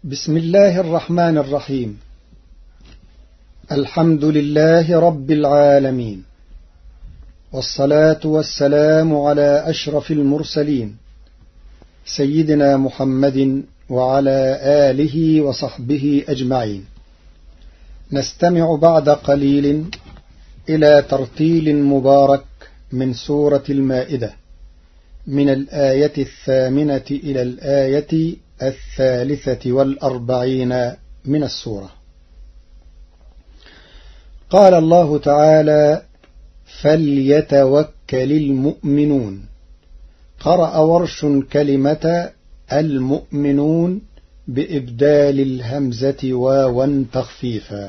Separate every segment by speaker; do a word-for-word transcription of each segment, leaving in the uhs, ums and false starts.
Speaker 1: بسم الله الرحمن الرحيم. الحمد لله رب العالمين، والصلاة والسلام على أشرف المرسلين سيدنا محمد وعلى آله وصحبه أجمعين. نستمع بعد قليل إلى ترتيل مبارك من سورة المائدة من الآية الثامنة إلى الآية الثالثة والأربعين من السورة. قال الله تعالى: فليتوكل المؤمنون. قرأ ورش كلمة المؤمنون بإبدال الهمزة واوا تخفيفا.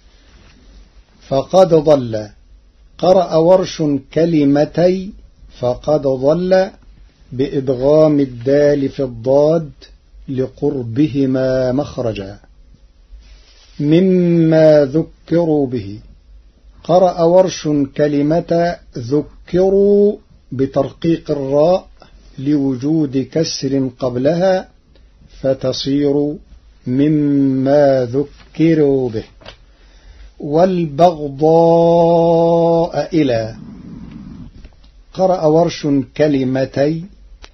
Speaker 1: فقد ضل. قرأ ورش كلمتي فقد ضل بإدغام الدال في الضاد لقربهما مخرجا. مما ذكروا به. قرأ ورش كلمة ذكروا بترقيق الراء لوجود كسر قبلها فتصير مما ذكروا به. والبغضاء إلى. قرأ ورش كلمتي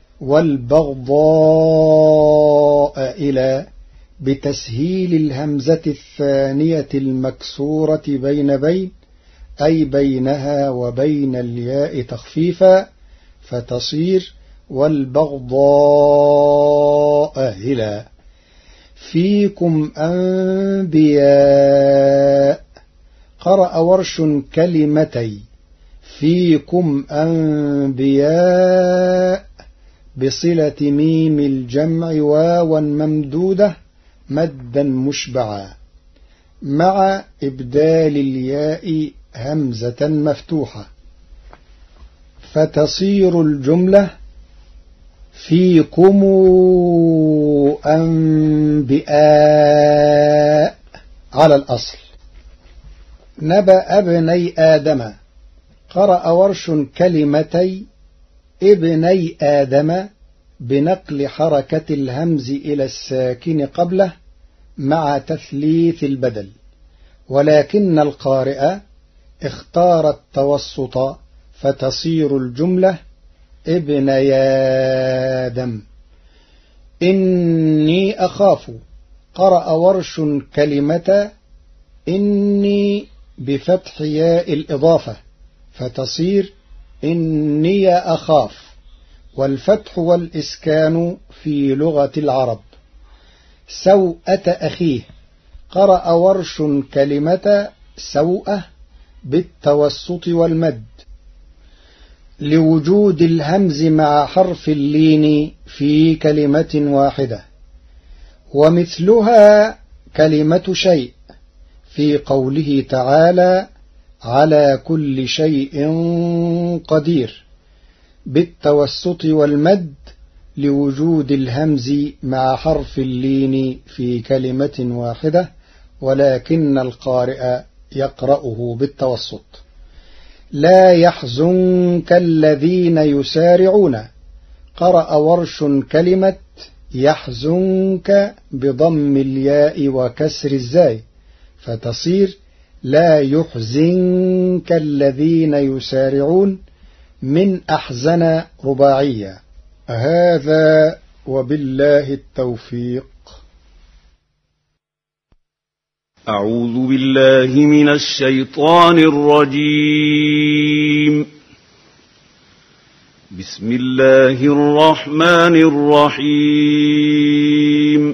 Speaker 1: والبغضاء إلى بتسهيل الهمزة الثانية المكسورة بين بين أي بينها وبين الياء تخفيفا فتصير والبغضاء إلى. فيكم أنبياء. قرأ ورش كلمتي فيكم أنبياء بصلة ميم الجمع واوا ممدودة مدا مشبعا مع إبدال الياء همزة مفتوحة فتصير الجملة فيكم أنبياء على الأصل. نبأ ابني آدم. قرأ ورش كلمتي ابني آدم بنقل حركة الهمز إلى الساكن قبله مع تثليث البدل، ولكن القارئ اختار التوسط فتصير الجملة ابني آدم. إني أخاف. قرأ ورش كلمة إني بفتح ياء الإضافة فتصير إني أخاف، والفتح والإسكان في لغة العرب. سوءة أخيه. قرأ ورش كلمة سوءة بالتوسط والمد لوجود الهمز مع حرف اللين في كلمة واحدة. ومثلها كلمة شيء في قوله تعالى: على كل شيء قدير بالتوسط والمد لوجود الهمز مع حرف اللين في كلمة واحدة، ولكن القارئ يقرأه بالتوسط. لا يحزنك الذين يسارعون. قرأ ورش كلمة يحزنك بضم الياء وكسر الزاي فتصير لا يحزنك الذين يسارعون من أحزن رباعية. هذا وبالله التوفيق.
Speaker 2: أعوذ بالله من الشيطان الرجيم. بسم الله الرحمن الرحيم.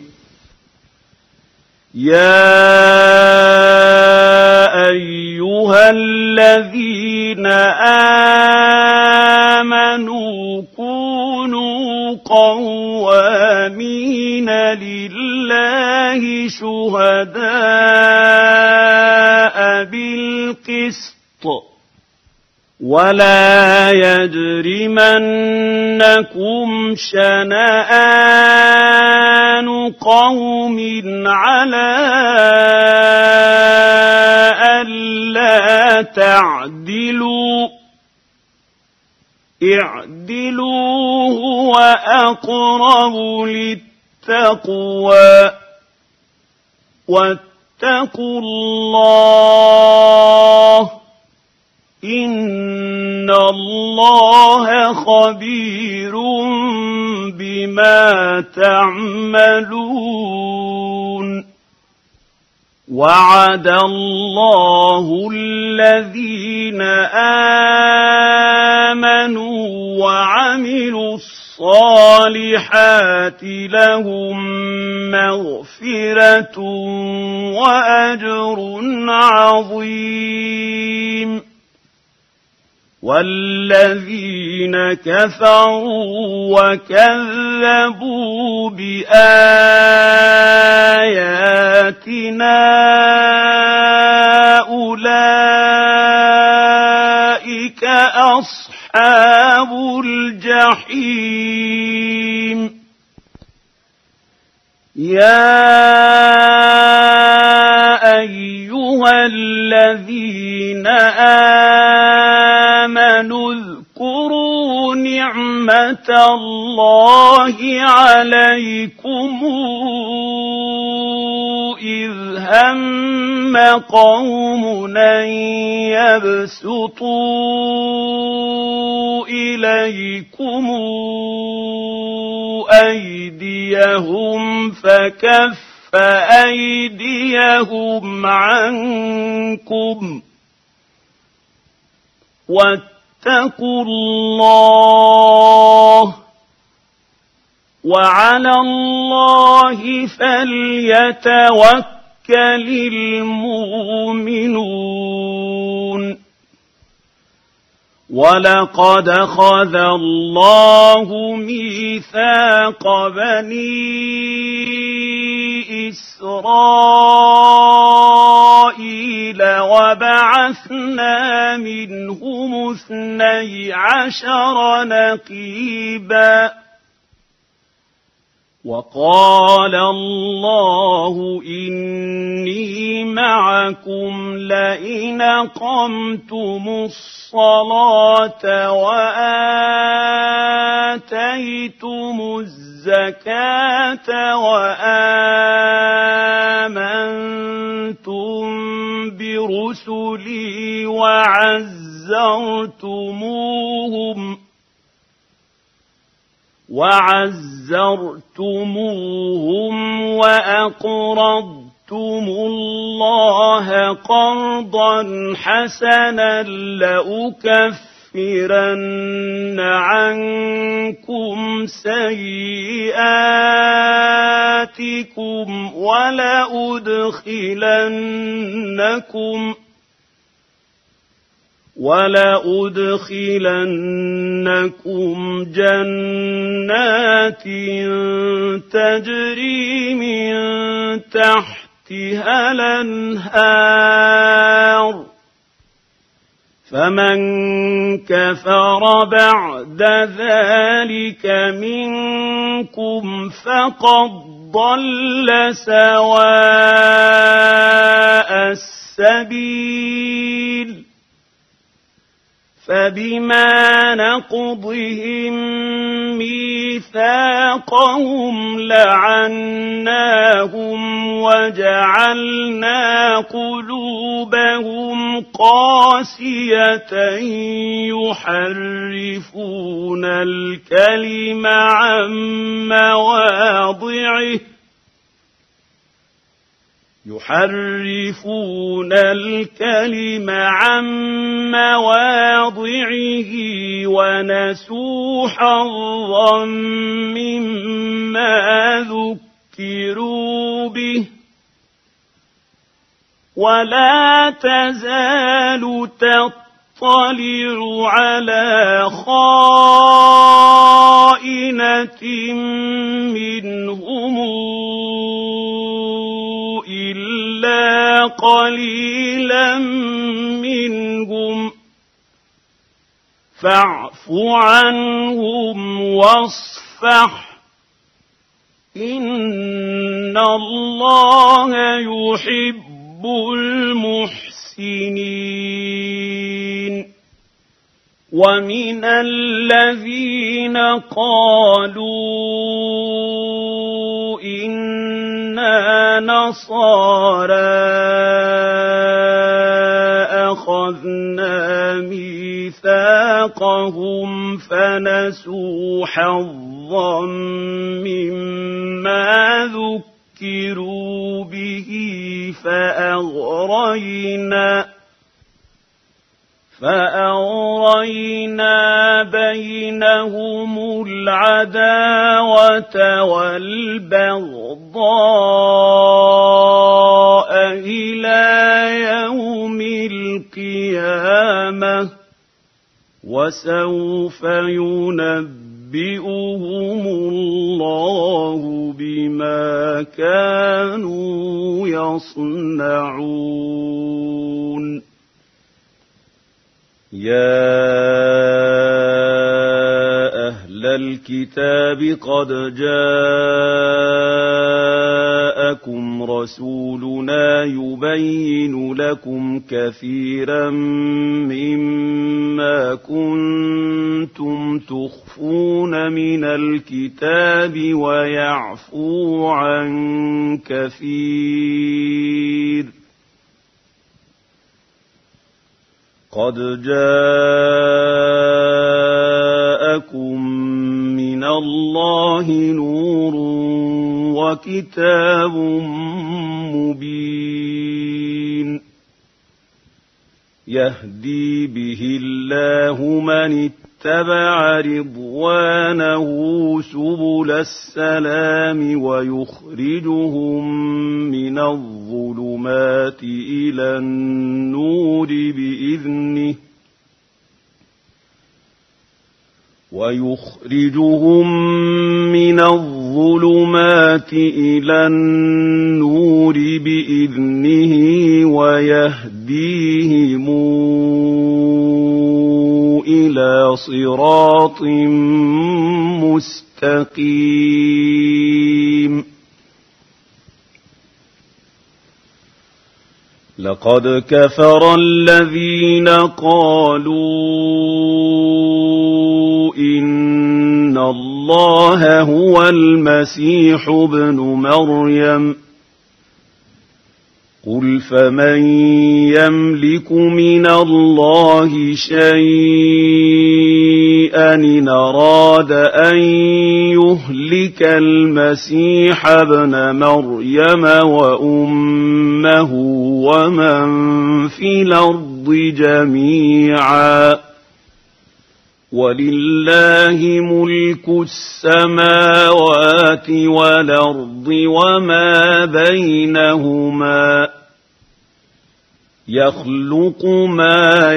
Speaker 2: يا أيها الذين آمنوا كونوا قوامين لله شهداء بالقسط ولا يجرمنكم شنآن قوم على ألا تعدلوا اعدلوا هو أقرب للتقوى واتقوا الله إن الله خبير بما تعملون وعد الله الذين آمنوا وعملوا الصالحات لهم مغفرة وأجر عظيم والذين كفروا وكذبوا بآياتنا أولئك أصحاب الجحيم يا أيها الذين آمنوا اذكروا نعمة الله عليكم إذ هم قوم أن يبسطوا إليكم أيديهم فكف أيديهم عنكم واتقوا الله وعلى الله فليتوكل المؤمنون ولقد أخذ الله ميثاق بني إسرائيل وبعثنا منهم اثني عشر نقيبا وقال الله إني معكم لئن أقمتم الصلاة وآتيتم الزكاة وآمنتم برسلي وعزرتموهم وعزرتموهم وأقرضتم الله قرضا حسنا لأكفرن عنكم سيئاتكم ولأدخلنكم ولأدخلنكم جنات تجري من تحتها الأنهار فمن كفر بعد ذلك منكم فقد ضل سواء السبيل فبما نقضهم ميثاقهم لعناهم وجعلنا قلوبهم قاسية يحرفون الكلم عن مواضعه يحرفون الكلم عن مواضعه ونسوا حظا مما ذكروا به ولا تزال تطلع على خائنة منهم إلا قليلا منهم فاعف عنهم واصفح إن الله يحب المحسنين ومن الذين قالوا إنا نصارى أخذنا ميثاقهم فنسوا حظا مما ذكروا به فأغرينا فأغرينا بينهم العداوة والبغضاء إلى يوم القيامة وسوف ينبئهم الله بما كانوا يصنعون. يا أهل الكتاب قد جاءكم رسولنا يبين لكم كثيرا مما كنتم تخفون من الكتاب ويعفو عن كثير. قد جاءكم من الله نور وكتاب مبين يهدي به الله من اتبع رضوانه سبل السلام ويخرجهم من الظلمات إلى النور بإذنه ويخرجهم من الظلمات إلى النور بإذنه ويهديهم إلى صراط مستقيم. لقد كفر الذين قالوا إن الله هو المسيح ابن مريم قل فمن يملك من الله شيئا إن أراد أن يهلك المسيح ابن مريم وأمه ومن في الأرض جميعا ولله ملك السماوات والأرض وما بينهما يخلق ما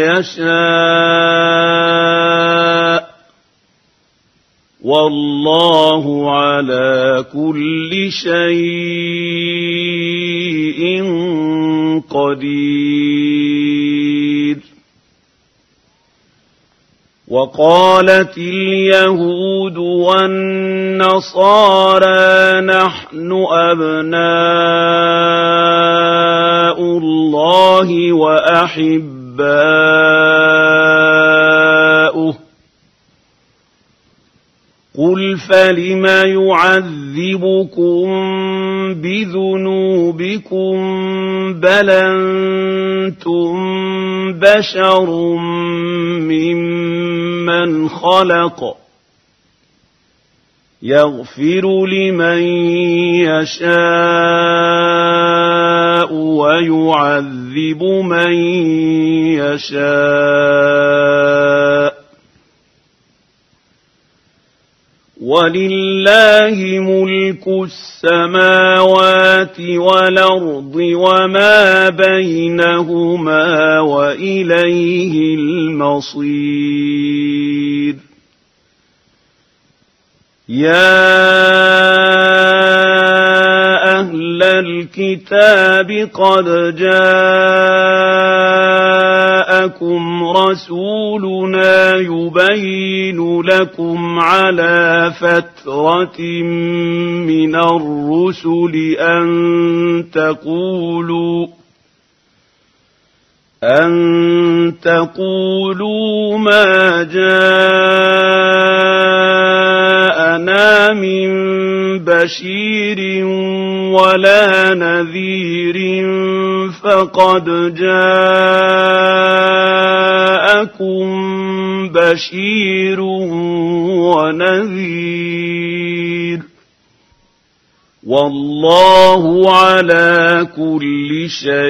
Speaker 2: يشاء والله على كل شيء قدير. وقالت اليهود والنصارى نحن أبناء الله وأحباؤه قل فلم يعذبكم بذنوبكم بل أنتم بشر ممن خلق يغفر لمن يشاء ويعذب من يشاء ولله ملك السماوات والأرض وما بينهما وإليه المصير. يا أهل الكتاب قد جاءكم رسولنا يبين لكم على فترة من الرسل أن تقولوا أن تقولوا ما جاءنا جاءنا من بشير ولا نذير فقد جاءكم بشير ونذير والله على كل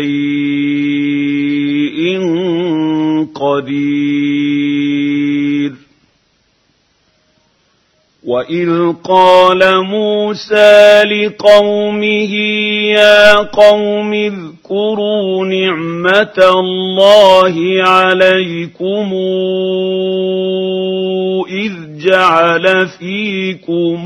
Speaker 2: شيء قدير. وإذ قال موسى لقومه يا قوم اذكروا نعمة الله عليكم إذ جعل فيكم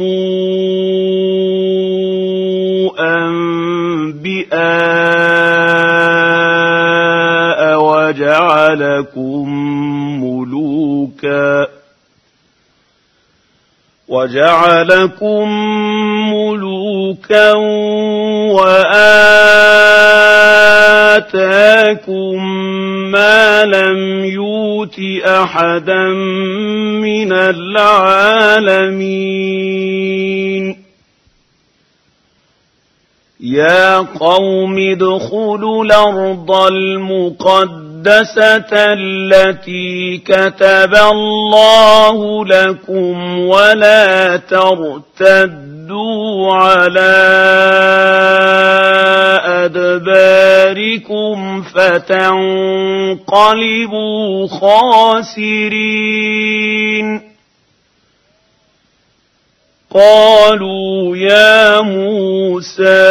Speaker 2: أنبياء وجعلكم ملوكا وجعلكم ملوكا وآتاكم ما لم يؤت أحدا من العالمين. يا قوم ادخلوا الأرض المقدسة التي كتب الله لكم ولا ترتدوا على أدباركم فتنقلبوا خاسرين. قالوا يا موسى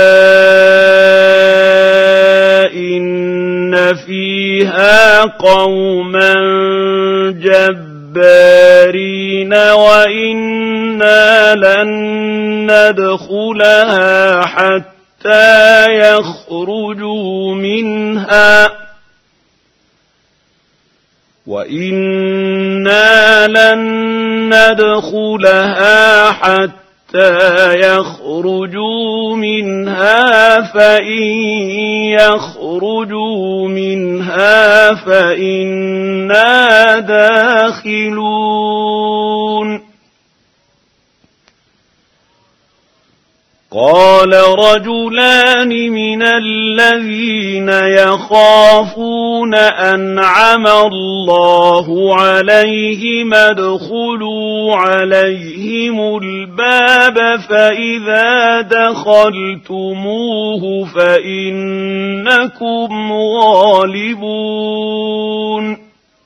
Speaker 2: إن فيها قوما جبارين وإنا لن ندخلها حتى يخرجوا منها وإنا لن ندخلها حتى يخرجوا منها فإن يخرجوا منها فإنا داخلون. قال رجلان من الذين يخافون أنعم الله عليهم ادخلوا عليهم الباب فإذا دخلتموه فإنكم غالبون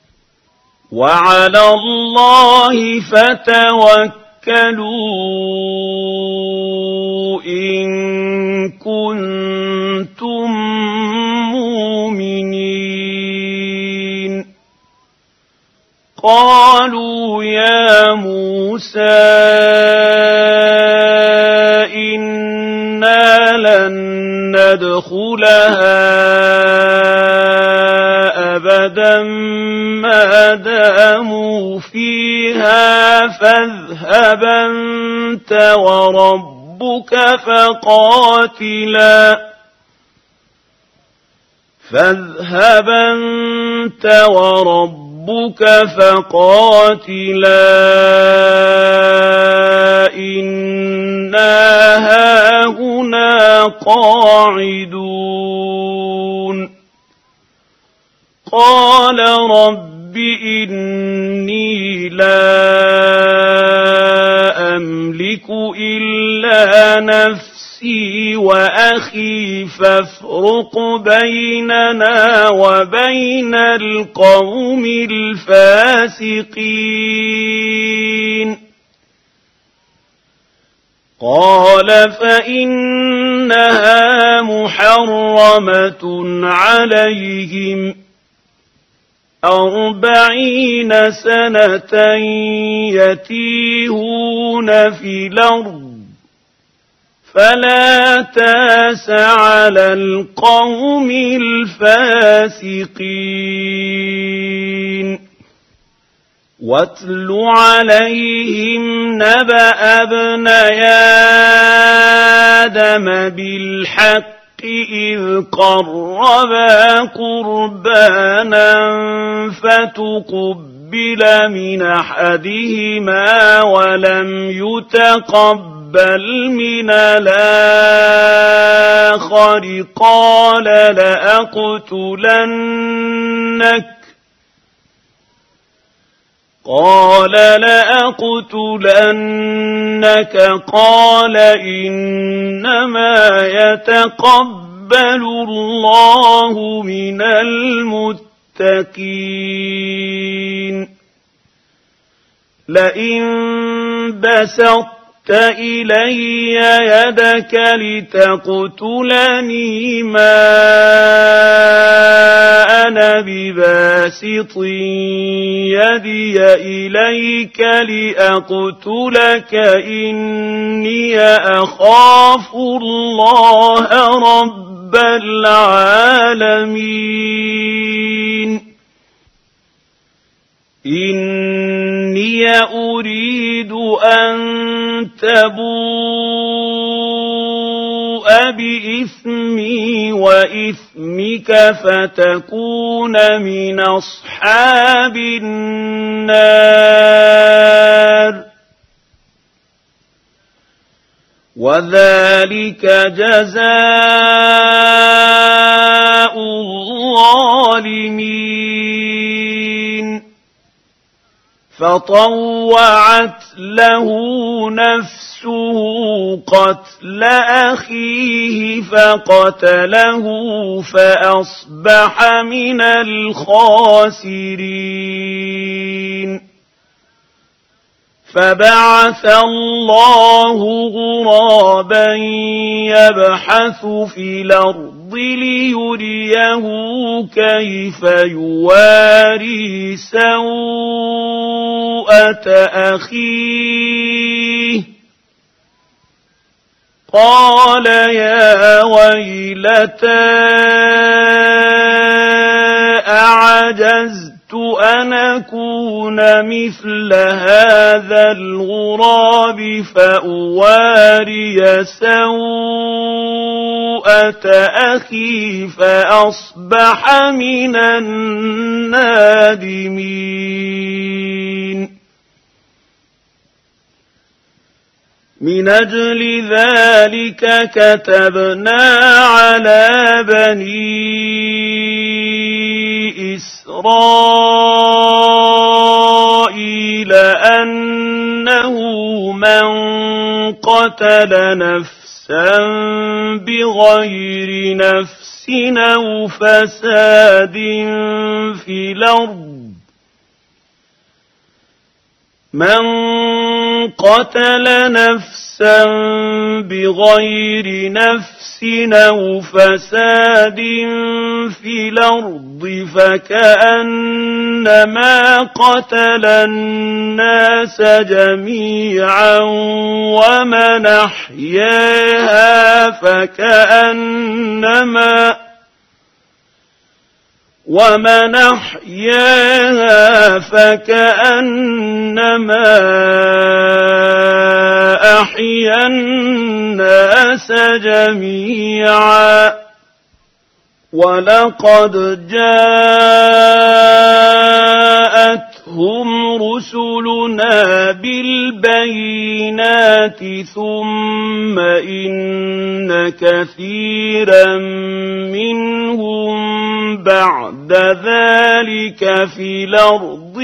Speaker 2: وعلى الله فتوكلوا إن كنتم مؤمنين. قالوا يا موسى إنا لن ندخلها أبدا ما داموا فيها فاذهب أنت وربك فقاتلا فاذهب أنت وربك فقاتلا إنا هاهنا قاعدون. قال رب إني لا أملك إلا نفسي وأخي فافرق بيننا وبين القوم الفاسقين. قال فإنها محرمة عليهم أربعين سنة يتيهون في الأرض فلا تاس على القوم الفاسقين. واتل عليهم نبأ ابني آدم بالحق إذ قربا قربانا فتقبل تقبل من أحدهما ولم يتقبل من الآخر قال لأقتلنك قال لأقتلنك قال إنما يتقبل الله من المتقين لئن بسطت إلي يدك لتقتلني ما أنا بباسط يدي إليك لأقتلك إني أخاف الله رب العالمين إني أريد أن تبوء بإثمي وإثمك فتكون من أصحاب النار وذلك جزاء الظالمين فطوعت له نفسه قتل أخيه فقتله فأصبح من الخاسرين فبعث الله غرابا يبحث في الأرض ليريه كيف يواري سوءة أخيه قال يا ويلتى أعجزت أن أكون مثل هذا الغراب فأواري سوءة أخي فأصبح من النادمين من أجل ذلك كتبنا على بني إسرائيل أنه من قتل نفسا بغير نفس أو فساد في الأرض من قتل نفسا بغير نفس أو فساد في الأرض فكأنما قتل الناس جميعا ومن أحياها فكأنما ومن أحياها فكأنما أحيا الناس جميعا ولقد جاءتهم رسلنا بالبينات ثم إن كثيرا منهم بعد ذلك في الأرض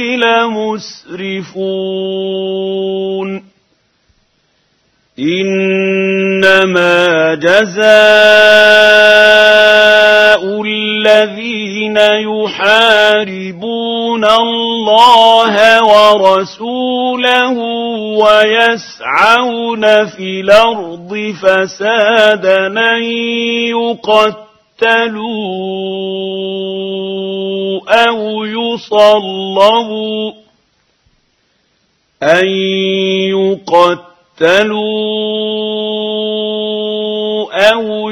Speaker 2: لمسرفون إنما جزاء الذين يحاربون الله ورسوله ويسعون في الأرض فسادا أن يقتلوا أو يصلبوا أن يقتلوا أو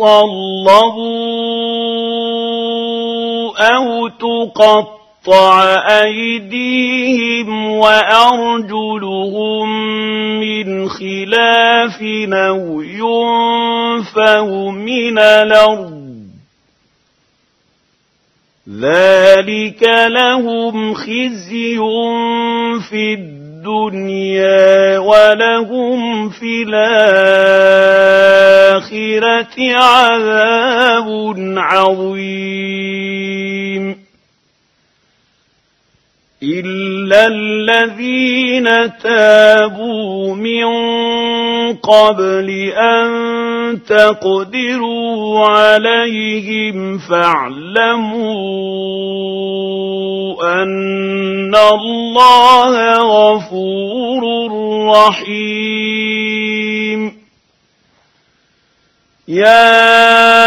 Speaker 2: يصلبوا أو تقطع أيديهم وأرجلهم من خلاف أو ينفوا من الأرض ذلك لهم خزي في الدنيا ولهم في الآخرة عذاب عظيم إلا الذين تابوا من قبل أن تقدروا عليهم فاعلموا أن الله غفور رحيم يا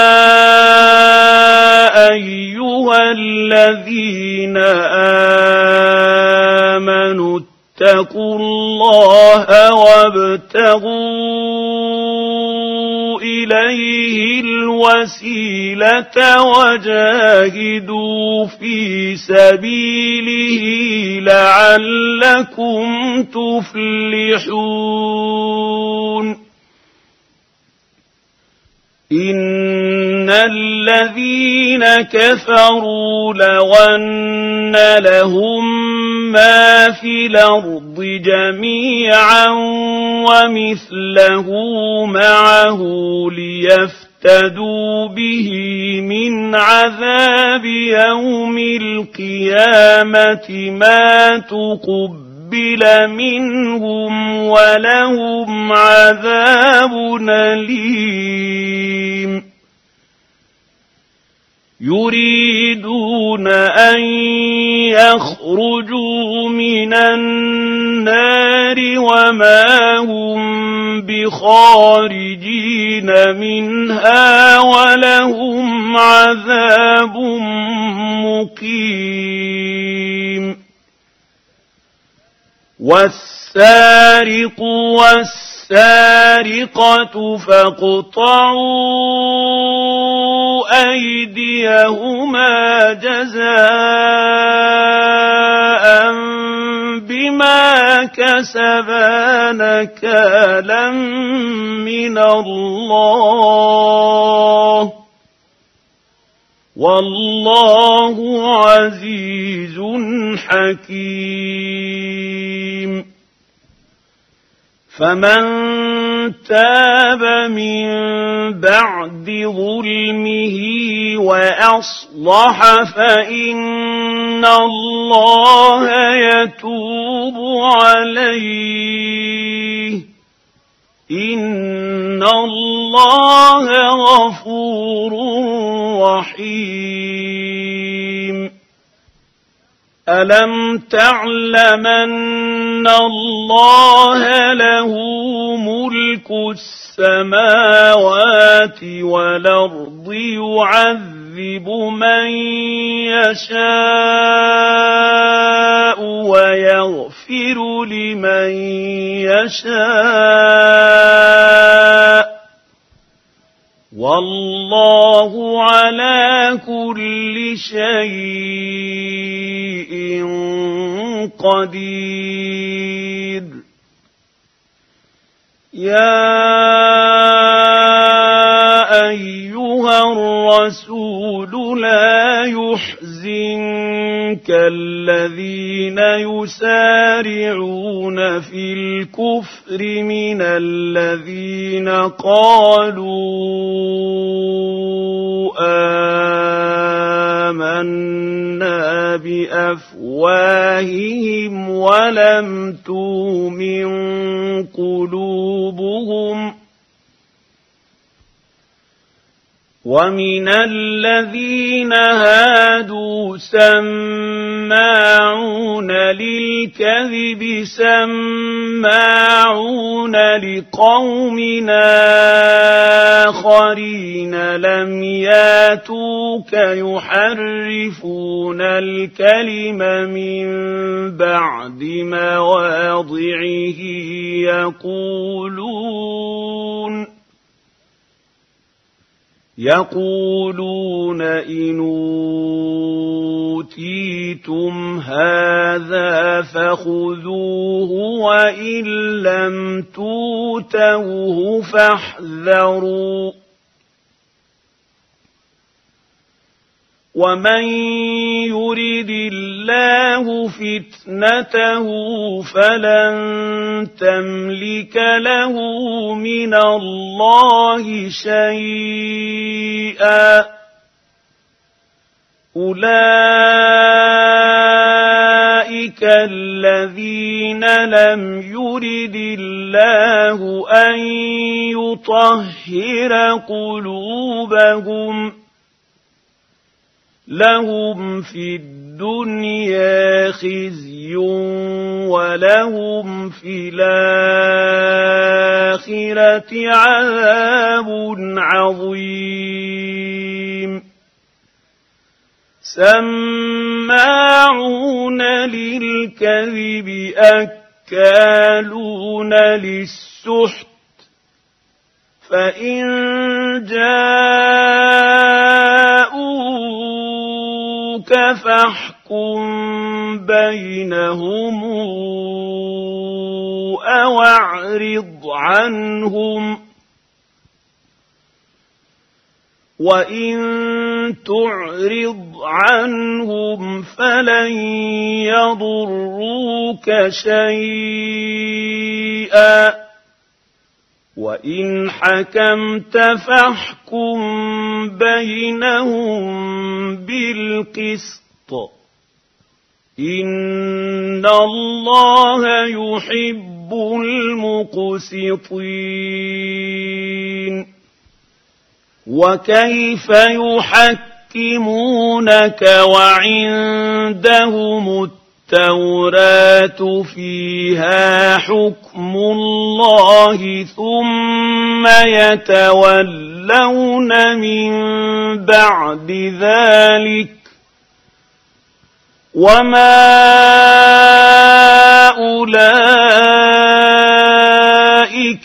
Speaker 2: أيها الذين آمنوا اتقوا الله وابتغوا إليه الوسيلة وجاهدوا في سبيله لعلكم تفلحون إن الذين كفروا لو أن لهم ما في الأرض جميعا ومثله معه ليفتدوا به من عذاب يوم القيامة ما تقبل منهم ولهم عذاب أليم يريدون أن يخرجوا من النار وما هم بخارجين منها ولهم عذاب مقيم والسارق والسارقة فاقطعوا أيديهما جزاء بما كسبا نكالا من الله والله عزيز حكيم فمن تاب من بعد ظلمه وأصلح فإن الله يتوب عليه إن الله غفور رحيم ألم تعلم أن الله له ملك السماوات والأرض يعذب من يشاء ويغفر لمن يشاء والله على كل شيء قدير يا أيها الرسول لا يحزنك الذين يسارعون في الكفر من الذين قالوا آمنا بأفواههم ولم تؤمن قلوبهم ومن الذين هادوا سماعون للكذب سماعون لقوم آخرين لم ياتوك يحرفون الكلم من بعد مواضعه يقولون يقولون إن أوتيتم هذا فخذوه وإن لم تؤتوه فاحذروا ومن يرد الله فتنته فلن تملك له من الله شيئا أولئك الذين لم يرد الله أن يطهر قلوبهم لهم في الدنيا خزي ولهم في الآخرة عذاب عظيم سماعون للكذب أكالون للسحت فإن جاءوك فاحكم بينهم أو أعرض عنهم وإن تعرض عنهم فلن يضروك شيئا وإن حكمت فاحكم بينهم بالقسط إن الله يحب المقسطين وكيف يحكمونك وعندهم التوراة فيها حكم الله ثم يتولون من بعد ذلك وما أولئك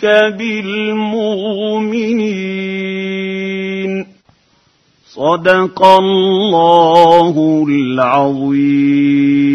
Speaker 2: بالمؤمنين صدق الله العظيم.